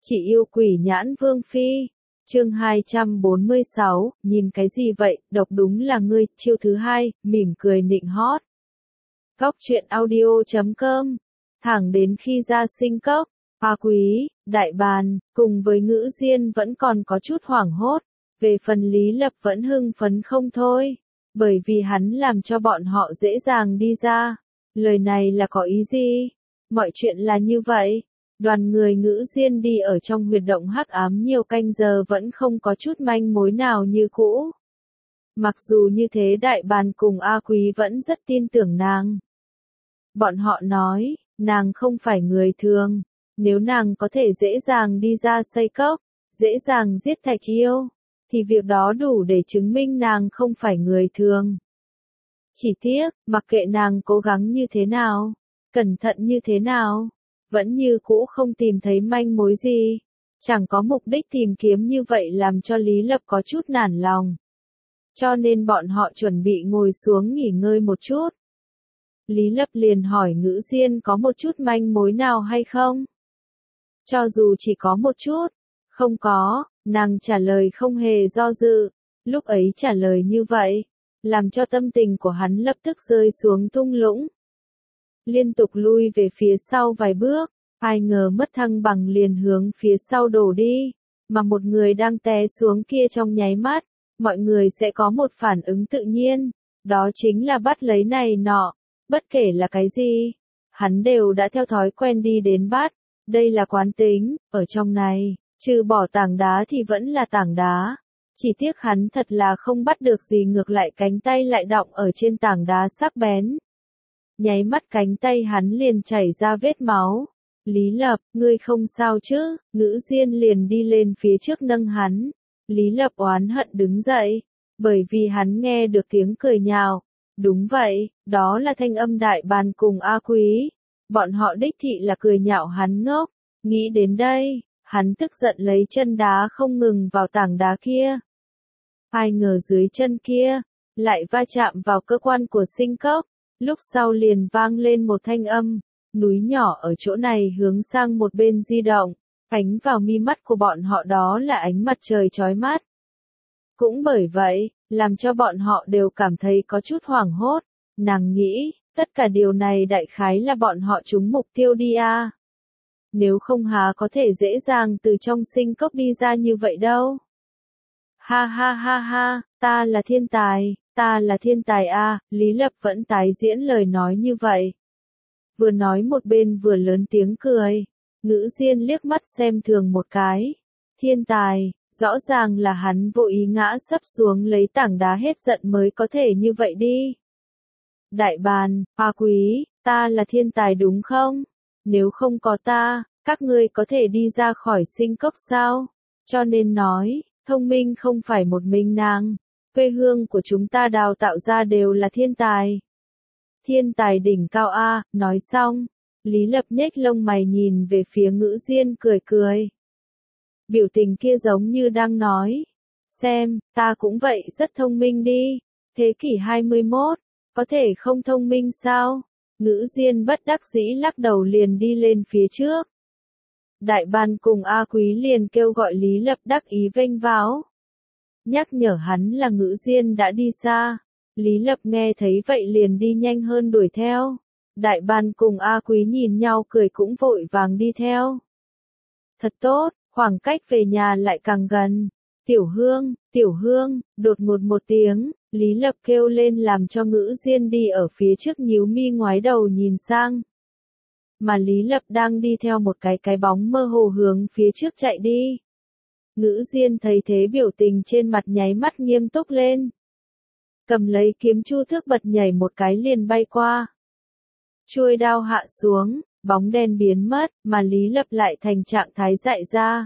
Chỉ yêu quỷ nhãn vương phi. Chương 246, nhìn cái gì vậy, độc đúng là ngươi, chiêu thứ hai, mỉm cười nịnh hót. Góc truyện audio.com. Thẳng đến khi ra sinh cốc, A Quý, Đại Bàn, cùng với Ngữ Diên vẫn còn có chút hoảng hốt, về phần Lý Lập vẫn hưng phấn không thôi, bởi vì hắn làm cho bọn họ dễ dàng đi ra. Lời này là có ý gì? Mọi chuyện là như vậy. Đoàn người Ngữ Diên đi ở trong huyệt động hắc ám nhiều canh giờ vẫn không có chút manh mối nào như cũ. Mặc dù như thế Đại Bàn cùng A Quý vẫn rất tin tưởng nàng. Bọn họ nói, nàng không phải người thường, nếu nàng có thể dễ dàng đi ra xây cốc, dễ dàng giết Thạch Yêu, thì việc đó đủ để chứng minh nàng không phải người thường. Chỉ tiếc, mặc kệ nàng cố gắng như thế nào, cẩn thận như thế nào, vẫn như cũ không tìm thấy manh mối gì. Chẳng có mục đích tìm kiếm như vậy làm cho Lý Lập có chút nản lòng. Cho nên bọn họ chuẩn bị ngồi xuống nghỉ ngơi một chút. Lý Lập liền hỏi Ngữ Diên có một chút manh mối nào hay không? Cho dù chỉ có một chút, không có, nàng trả lời không hề do dự. Lúc ấy trả lời như vậy, làm cho tâm tình của hắn lập tức rơi xuống thung lũng. Liên tục lui về phía sau vài bước, ai ngờ mất thăng bằng liền hướng phía sau đổ đi, mà một người đang té xuống kia trong nháy mắt, mọi người sẽ có một phản ứng tự nhiên, đó chính là bắt lấy này nọ, bất kể là cái gì, hắn đều đã theo thói quen đi đến bắt, đây là quán tính, ở trong này, trừ bỏ tảng đá thì vẫn là tảng đá. Chỉ tiếc hắn thật là không bắt được gì, ngược lại cánh tay lại đọng ở trên tảng đá sắc bén. Nháy mắt cánh tay hắn liền chảy ra vết máu. Lý Lập, ngươi không sao chứ? Ngữ Diên liền đi lên phía trước nâng hắn. Lý Lập oán hận đứng dậy, bởi vì hắn nghe được tiếng cười nhạo. Đúng vậy, đó là thanh âm Đại Bàn cùng A Quý. Bọn họ đích thị là cười nhạo hắn ngốc. Nghĩ đến đây, hắn tức giận lấy chân đá không ngừng vào tảng đá kia. Ai ngờ dưới chân kia, lại va chạm vào cơ quan của sinh cốc. Lúc sau liền vang lên một thanh âm, núi nhỏ ở chỗ này hướng sang một bên di động, ánh vào mi mắt của bọn họ đó là ánh mặt trời chói mắt. Cũng bởi vậy, làm cho bọn họ đều cảm thấy có chút hoảng hốt, nàng nghĩ, tất cả điều này đại khái là bọn họ trúng mục tiêu đi à. Nếu không há có thể dễ dàng từ trong sinh cốc đi ra như vậy đâu. Ha ha ha ha, ta là thiên tài. Ta là thiên tài a, Lý Lập vẫn tái diễn lời nói như vậy. Vừa nói một bên vừa lớn tiếng cười. Ngữ Diên liếc mắt xem thường một cái. Thiên tài, rõ ràng là hắn vô ý ngã sấp xuống lấy tảng đá hết giận mới có thể như vậy đi. Đại Bàn, A Quý, ta là thiên tài đúng không? Nếu không có ta, các ngươi có thể đi ra khỏi sinh cốc sao? Cho nên nói, thông minh không phải một mình nàng. Quê hương của chúng ta đào tạo ra đều là thiên tài. Thiên tài đỉnh cao a, nói xong, Lý Lập nhếch lông mày nhìn về phía Ngữ Diên cười cười. Biểu tình kia giống như đang nói, xem, ta cũng vậy rất thông minh đi, thế kỷ 21, có thể không thông minh sao? Ngữ Diên bất đắc dĩ lắc đầu liền đi lên phía trước. Đại Bàn cùng A Quý liền kêu gọi Lý Lập đắc ý vênh váo. Nhắc nhở hắn là Ngữ Diên đã đi xa. Lý Lập nghe thấy vậy liền đi nhanh hơn đuổi theo. Đại Bàn cùng A Quý nhìn nhau cười cũng vội vàng đi theo. Thật tốt, khoảng cách về nhà lại càng gần. Tiểu Hương, đột ngột một tiếng, Lý Lập kêu lên làm cho Ngữ Diên đi ở phía trước nhíu mi ngoái đầu nhìn sang. Mà Lý Lập đang đi theo một cái bóng mơ hồ hướng phía trước chạy đi. Ngữ Diên thấy thế biểu tình trên mặt nháy mắt nghiêm túc lên. Cầm lấy kiếm chu thước bật nhảy một cái liền bay qua. Chuôi đao hạ xuống, bóng đen biến mất, mà Lý Lập lại thành trạng thái dại ra.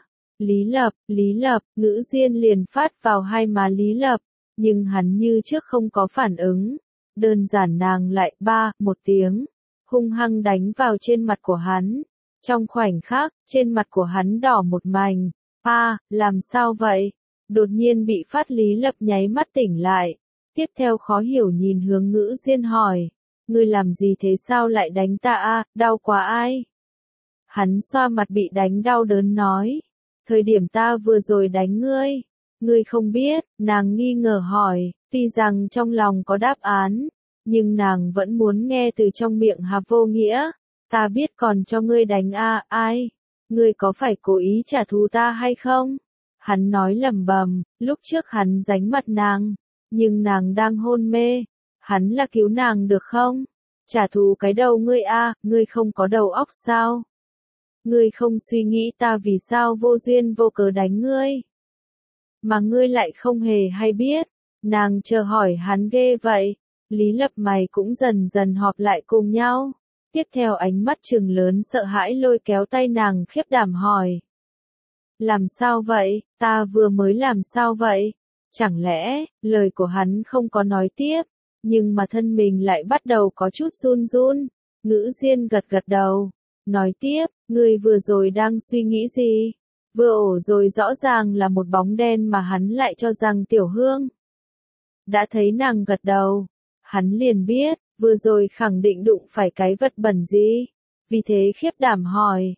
Lý Lập, Ngữ Diên liền phát vào hai má Lý Lập, nhưng hắn như trước không có phản ứng. Đơn giản nàng lại một tiếng, hung hăng đánh vào trên mặt của hắn. Trong khoảnh khắc, trên mặt của hắn đỏ một mảnh. Làm sao vậy? Đột nhiên bị phát Lý Lập nháy mắt tỉnh lại. Tiếp theo khó hiểu nhìn hướng Ngữ Diên hỏi. Ngươi làm gì thế, sao lại đánh ta đau quá ai? Hắn xoa mặt bị đánh đau đớn nói. Thời điểm ta vừa rồi đánh ngươi, ngươi không biết, nàng nghi ngờ hỏi, tuy rằng trong lòng có đáp án, nhưng nàng vẫn muốn nghe từ trong miệng Hà Vô Nghĩa, ta biết còn cho ngươi đánh ai, ngươi có phải cố ý trả thù ta hay không? Hắn nói lẩm bẩm, lúc trước hắn giánh mặt nàng, nhưng nàng đang hôn mê, hắn là cứu nàng được không? Trả thù cái đầu ngươi ngươi không có đầu óc sao? Ngươi không suy nghĩ ta vì sao vô duyên vô cớ đánh ngươi? Mà ngươi lại không hề hay biết, nàng chờ hỏi hắn ghê vậy. Lý Lập mày cũng dần dần họp lại cùng nhau. Tiếp theo ánh mắt trừng lớn sợ hãi lôi kéo tay nàng khiếp đảm hỏi. Làm sao vậy, ta vừa mới làm sao vậy? Chẳng lẽ, lời của hắn không có nói tiếp, nhưng mà thân mình lại bắt đầu có chút run run. Ngữ Diên gật gật đầu, nói tiếp, ngươi vừa rồi đang suy nghĩ gì? Vừa ổ rồi rõ ràng là một bóng đen mà hắn lại cho rằng Tiểu Hương. Đã thấy nàng gật đầu, hắn liền biết, vừa rồi khẳng định đụng phải cái vật bẩn gì. Vì thế khiếp đảm hỏi,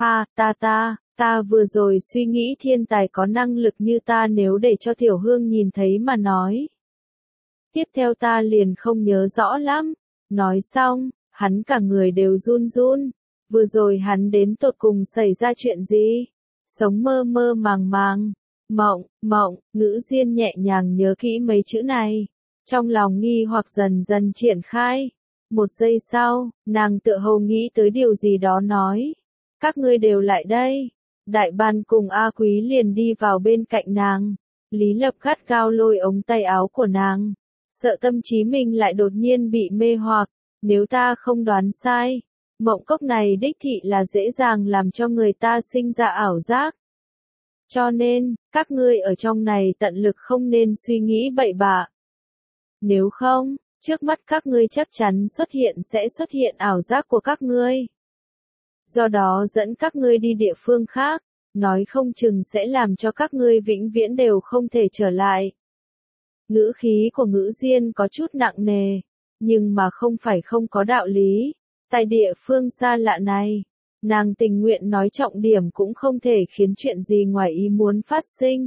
ta vừa rồi suy nghĩ thiên tài có năng lực như ta nếu để cho Tiểu Hương nhìn thấy mà nói. Tiếp theo ta liền không nhớ rõ lắm. Nói xong, hắn cả người đều run run. Vừa rồi hắn đến tột cùng xảy ra chuyện gì? Sống mơ mơ màng màng. Mộng, Ngữ Diên nhẹ nhàng nhớ kỹ mấy chữ này. Trong lòng nghi hoặc dần dần triển khai. Một giây sau, nàng tựa hồ nghĩ tới điều gì đó nói. Các ngươi đều lại đây. Đại Ban cùng A Quý liền đi vào bên cạnh nàng. Lý Lập gắt gao lôi ống tay áo của nàng. Sợ tâm trí mình lại đột nhiên bị mê hoặc. Nếu ta không đoán sai, mộng cốc này đích thị là dễ dàng làm cho người ta sinh ra ảo giác. Cho nên, các ngươi ở trong này tận lực không nên suy nghĩ bậy bạ. Nếu không, trước mắt các ngươi chắc chắn sẽ xuất hiện ảo giác của các ngươi. Do đó dẫn các ngươi đi địa phương khác, nói không chừng sẽ làm cho các ngươi vĩnh viễn đều không thể trở lại. Ngữ khí của Ngữ Diên có chút nặng nề, nhưng mà không phải không có đạo lý. Tại địa phương xa lạ này, nàng tình nguyện nói trọng điểm cũng không thể khiến chuyện gì ngoài ý muốn phát sinh.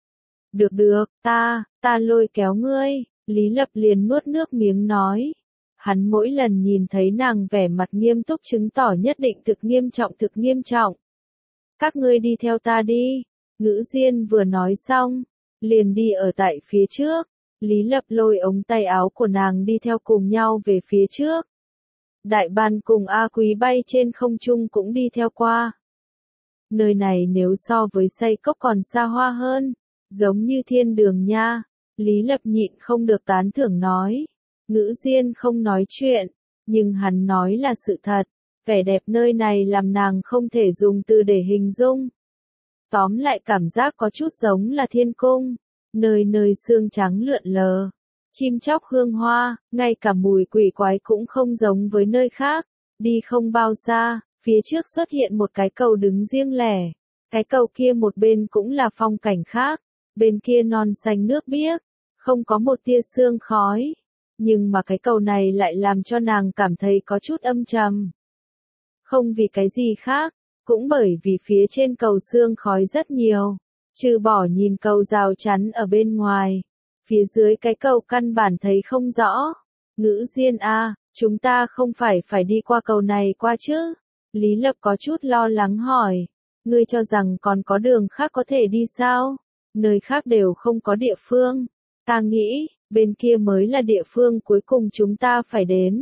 Được, ta lôi kéo ngươi, Lý Lập liền nuốt nước miếng nói. Hắn mỗi lần nhìn thấy nàng vẻ mặt nghiêm túc chứng tỏ nhất định thực nghiêm trọng. Các ngươi đi theo ta đi, Ngữ Diên vừa nói xong, liền đi ở tại phía trước. Lý Lập lôi ống tay áo của nàng đi theo cùng nhau về phía trước. Đại Ban cùng A Quý bay trên không trung cũng đi theo qua. Nơi này nếu so với Xây Cốc còn xa hoa hơn, giống như thiên đường nha. Lý Lập nhịn không được tán thưởng nói. Ngữ Diên không nói chuyện, nhưng hắn nói là sự thật. Vẻ đẹp nơi này làm nàng không thể dùng từ để hình dung. Tóm lại cảm giác có chút giống là thiên cung. Nơi nơi sương trắng lượn lờ, chim chóc hương hoa, ngay cả mùi quỷ quái cũng không giống với nơi khác. Đi không bao xa, phía trước xuất hiện một cái cầu đứng riêng lẻ. Cái cầu kia một bên cũng là phong cảnh khác, bên kia non xanh nước biếc, không có một tia sương khói. Nhưng mà cái cầu này lại làm cho nàng cảm thấy có chút âm trầm. Không vì cái gì khác, cũng bởi vì phía trên cầu sương khói rất nhiều. Trừ bỏ nhìn cầu rào chắn ở bên ngoài, phía dưới cái cầu căn bản thấy không rõ. Ngữ Diên chúng ta không phải đi qua cầu này qua chứ? Lý Lập có chút lo lắng hỏi, ngươi cho rằng còn có đường khác có thể đi sao? Nơi khác đều không có địa phương. Ta nghĩ, bên kia mới là địa phương cuối cùng chúng ta phải đến.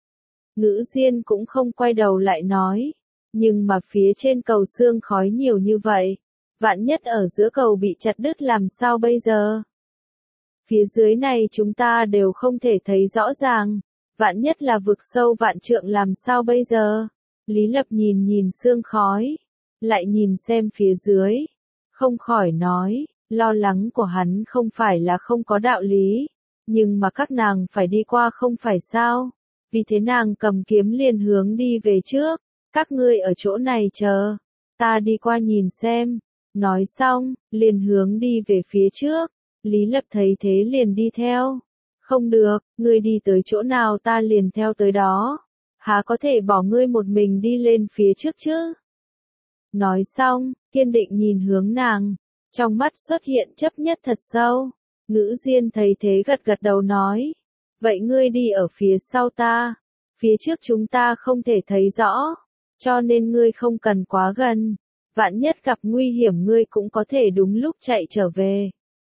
Ngữ Diên cũng không quay đầu lại nói, nhưng mà phía trên cầu sương khói nhiều như vậy. Vạn nhất ở giữa cầu bị chặt đứt làm sao bây giờ? Phía dưới này chúng ta đều không thể thấy rõ ràng. Vạn nhất là vực sâu vạn trượng làm sao bây giờ? Lý Lập nhìn sương khói, lại nhìn xem phía dưới. Không khỏi nói, lo lắng của hắn không phải là không có đạo lý. Nhưng mà các nàng phải đi qua không phải sao? Vì thế nàng cầm kiếm liền hướng đi về trước. Các ngươi ở chỗ này chờ. Ta đi qua nhìn xem. Nói xong, liền hướng đi về phía trước. Lý Lập thấy thế liền đi theo. Không được, ngươi đi tới chỗ nào ta liền theo tới đó. Há có thể bỏ ngươi một mình đi lên phía trước chứ? Nói xong, kiên định nhìn hướng nàng, trong mắt xuất hiện chấp nhất thật sâu. Ngữ Diên thấy thế gật gật đầu nói, vậy ngươi đi ở phía sau ta, phía trước chúng ta không thể thấy rõ, cho nên ngươi không cần quá gần, vạn nhất gặp nguy hiểm ngươi cũng có thể đúng lúc chạy trở về.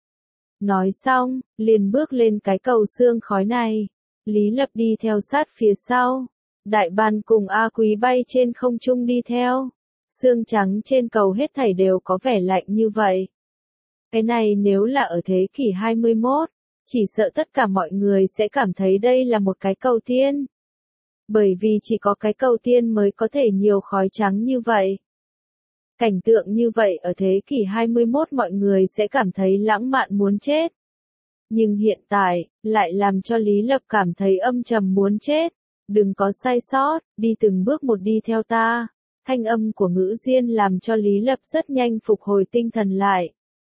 Nói xong, liền bước lên cái cầu xương khói này, Lý Lập đi theo sát phía sau, Đại Bàn cùng A Quý bay trên không trung đi theo, xương trắng trên cầu hết thảy đều có vẻ lạnh như vậy. Cái này nếu là ở thế kỷ 21, chỉ sợ tất cả mọi người sẽ cảm thấy đây là một cái cầu tiên. Bởi vì chỉ có cái cầu tiên mới có thể nhiều khói trắng như vậy. Cảnh tượng như vậy ở thế kỷ 21 mọi người sẽ cảm thấy lãng mạn muốn chết. Nhưng hiện tại, lại làm cho Lý Lập cảm thấy âm trầm muốn chết. Đừng có sai sót, đi từng bước một đi theo ta. Thanh âm của Ngữ Diên làm cho Lý Lập rất nhanh phục hồi tinh thần lại.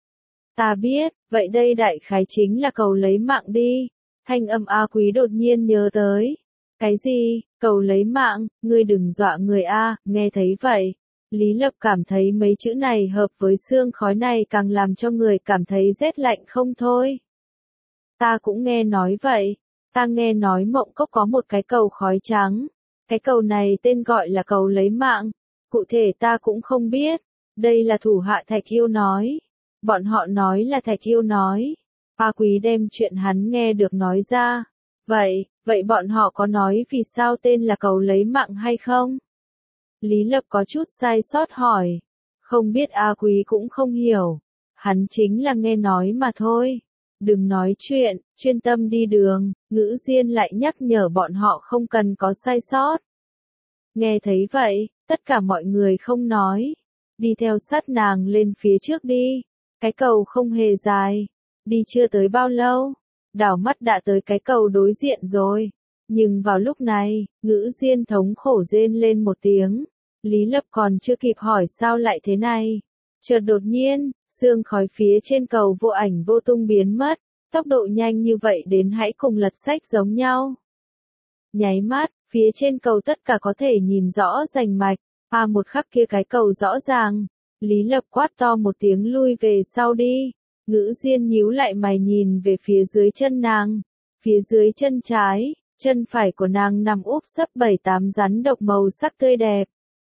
Ta biết, vậy đây đại khái chính là cầu lấy mạng đi. Thanh âm A Quý đột nhiên nhớ tới. Cái gì, cầu lấy mạng, ngươi đừng dọa người A, nghe thấy vậy. Lý Lập cảm thấy mấy chữ này hợp với sương khói này càng làm cho người cảm thấy rét lạnh không thôi. Ta cũng nghe nói vậy, ta nghe nói Mộng Cốc có một cái cầu khói trắng. Cái cầu này tên gọi là cầu lấy mạng, cụ thể ta cũng không biết, đây là thủ hạ Thạch Yêu nói. Bọn họ nói là Thạch Yêu nói. A Quý đem chuyện hắn nghe được nói ra. Vậy bọn họ có nói vì sao tên là cầu lấy mạng hay không? Lý Lập có chút sai sót hỏi. Không biết A Quý cũng không hiểu. Hắn chính là nghe nói mà thôi. Đừng nói chuyện, chuyên tâm đi đường, Ngữ Diên lại nhắc nhở bọn họ không cần có sai sót. Nghe thấy vậy, tất cả mọi người không nói. Đi theo sát nàng lên phía trước đi. Cái cầu không hề dài. Đi chưa tới bao lâu, đảo mắt đã tới cái cầu đối diện rồi. Nhưng vào lúc này, Ngữ Diên thống khổ rên lên một tiếng. Lý Lập còn chưa kịp hỏi sao lại thế này. Chợt đột nhiên, sương khói phía trên cầu vô ảnh vô tung biến mất. Tốc độ nhanh như vậy đến hãy cùng lật sách giống nhau. Nháy mắt, phía trên cầu tất cả có thể nhìn rõ rành mạch. Một khắc kia cái cầu rõ ràng. Lý Lập quát to một tiếng lui về sau đi. Ngữ Diên nhíu lại mày nhìn về phía dưới chân nàng. Phía dưới chân trái, chân phải của nàng nằm úp sấp 7-8 rắn độc màu sắc tươi đẹp.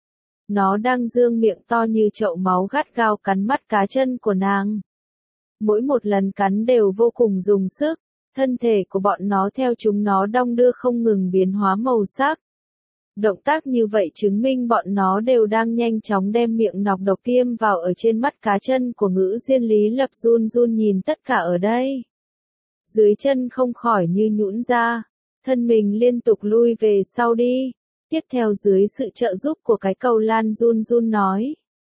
Nó đang dương miệng to như chậu máu gắt gao cắn mắt cá chân của nàng. Mỗi một lần cắn đều vô cùng dùng sức, thân thể của bọn nó theo chúng nó đong đưa không ngừng biến hóa màu sắc. Động tác như vậy chứng minh bọn nó đều đang nhanh chóng đem miệng nọc độc tiêm vào ở trên mắt cá chân của Ngữ Diên. Lý Lập run run nhìn tất cả ở đây. Dưới chân không khỏi như nhũn ra, thân mình liên tục lui về sau đi. Tiếp theo dưới sự trợ giúp của cái cầu Lan run run nói.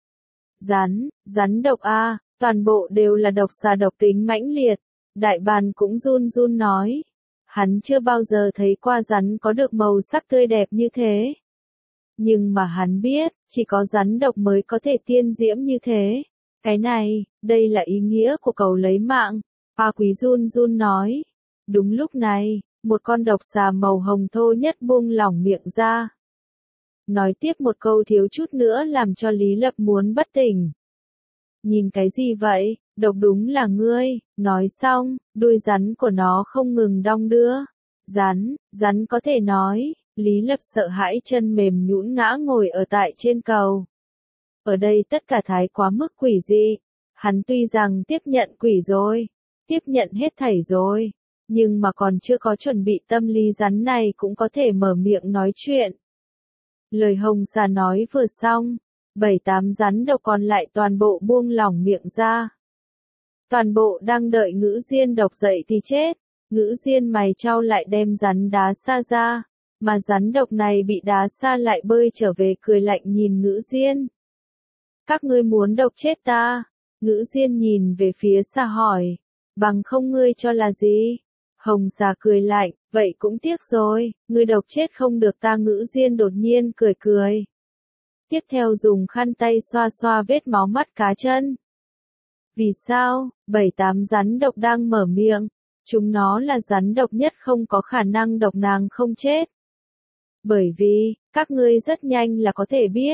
Rắn độc a, toàn bộ đều là độc xà độc tính mãnh liệt. Đại Bàn cũng run run nói. Hắn chưa bao giờ thấy qua rắn có được màu sắc tươi đẹp như thế. Nhưng mà hắn biết, chỉ có rắn độc mới có thể tiên diễm như thế. Cái này, đây là ý nghĩa của cầu lấy mạng. A Quý run run nói. Đúng lúc này, một con độc xà màu hồng thô nhất buông lỏng miệng ra. Nói tiếp một câu thiếu chút nữa làm cho Lý Lập muốn bất tỉnh. Nhìn cái gì vậy, độc đúng là ngươi. Nói xong, đuôi rắn của nó không ngừng đong đưa. Rắn có thể nói. Lý Lập sợ hãi chân mềm nhũn ngã ngồi ở tại trên cầu. Ở đây tất cả thái quá mức quỷ dị. Hắn tuy rằng tiếp nhận quỷ rồi, tiếp nhận hết thảy rồi, nhưng mà còn chưa có chuẩn bị tâm lý rắn này cũng có thể mở miệng nói chuyện. Lời hồng xà nói vừa xong, 7-8 rắn độc còn lại toàn bộ buông lỏng miệng ra. Toàn bộ đang đợi Ngữ Diên độc dậy thì chết. Ngữ Diên mày chau lại đem rắn đá xa ra, mà rắn độc này bị đá xa lại bơi trở về cười lạnh nhìn Ngữ Diên. Các ngươi muốn độc chết ta? Ngữ Diên nhìn về phía xa hỏi. Bằng không ngươi cho là gì? Hồng xà cười lạnh, vậy cũng tiếc rồi, ngươi độc chết không được ta. Ngữ Diên đột nhiên cười cười. Tiếp theo dùng khăn tay xoa xoa vết máu mắt cá chân. Vì sao? 7-8 rắn độc đang mở miệng. Chúng nó là rắn độc nhất không có khả năng độc nàng không chết. Bởi vì, các ngươi rất nhanh là có thể biết.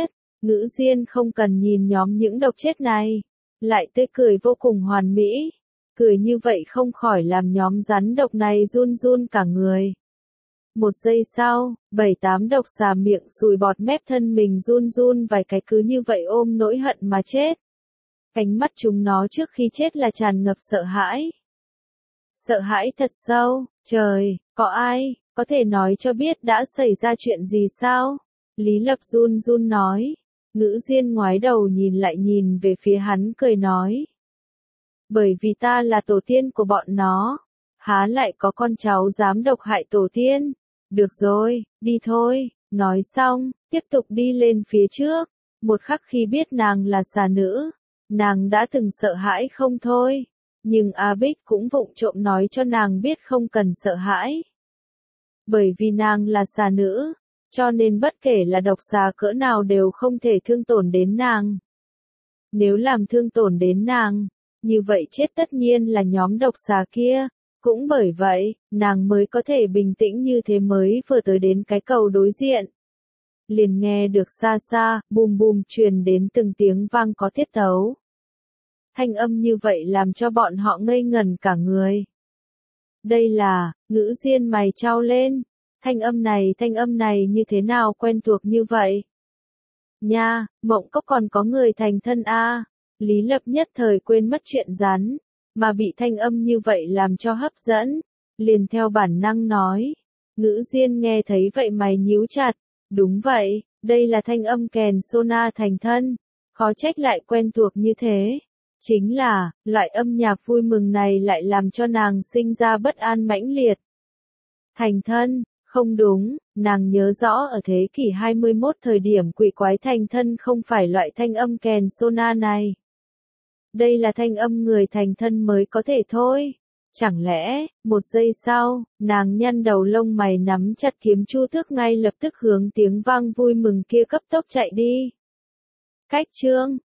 Ngữ Diên không cần nhìn nhóm những độc chết này, lại tươi cười vô cùng hoàn mỹ, cười như vậy không khỏi làm nhóm rắn độc này run run cả người. Một giây sau, 7-8 độc xà miệng sùi bọt mép thân mình run run vài cái cứ như vậy ôm nỗi hận mà chết. Ánh mắt chúng nó trước khi chết là tràn ngập sợ hãi. Sợ hãi thật sâu, trời, có ai, có thể nói cho biết đã xảy ra chuyện gì sao? Lý Lập run run nói. Ngữ Diên ngoái đầu nhìn lại nhìn về phía hắn cười nói. Bởi vì ta là tổ tiên của bọn nó, há lại có con cháu dám độc hại tổ tiên. Được rồi, đi thôi, nói xong, tiếp tục đi lên phía trước. Một khắc khi biết nàng là xà nữ, nàng đã từng sợ hãi không thôi. Nhưng A Bích cũng vụng trộm nói cho nàng biết không cần sợ hãi. Bởi vì nàng là xà nữ, cho nên bất kể là độc xà cỡ nào đều không thể thương tổn đến nàng. Nếu làm thương tổn đến nàng, như vậy chết tất nhiên là nhóm độc xà kia. Cũng bởi vậy, nàng mới có thể bình tĩnh như thế mới vừa tới đến cái cầu đối diện. Liền nghe được xa xa, bùm bùm truyền đến từng tiếng vang có tiết tấu. Thanh âm như vậy làm cho bọn họ ngây ngẩn cả người. Đây là, Ngữ Diên mày chau lên. Thanh âm này như thế nào quen thuộc như vậy? Nha, Mộng Cốc còn có người thành thân a. Lý Lập nhất thời quên mất chuyện rắn, mà bị thanh âm như vậy làm cho hấp dẫn, liền theo bản năng nói. Ngữ Diên nghe thấy vậy mày nhíu chặt, đúng vậy, đây là thanh âm kèn Sona thành thân, khó trách lại quen thuộc như thế. Chính là, loại âm nhạc vui mừng này lại làm cho nàng sinh ra bất an mãnh liệt. Thành thân, không đúng, nàng nhớ rõ ở thế kỷ 21 thời điểm quỷ quái thành thân không phải loại thanh âm kèn Sona này. Đây là thanh âm người thành thân mới có thể thôi. Chẳng lẽ, một giây sau, nàng nhăn đầu lông mày nắm chặt kiếm chu tước ngay lập tức hướng tiếng vang vui mừng kia cấp tốc chạy đi. Cách chương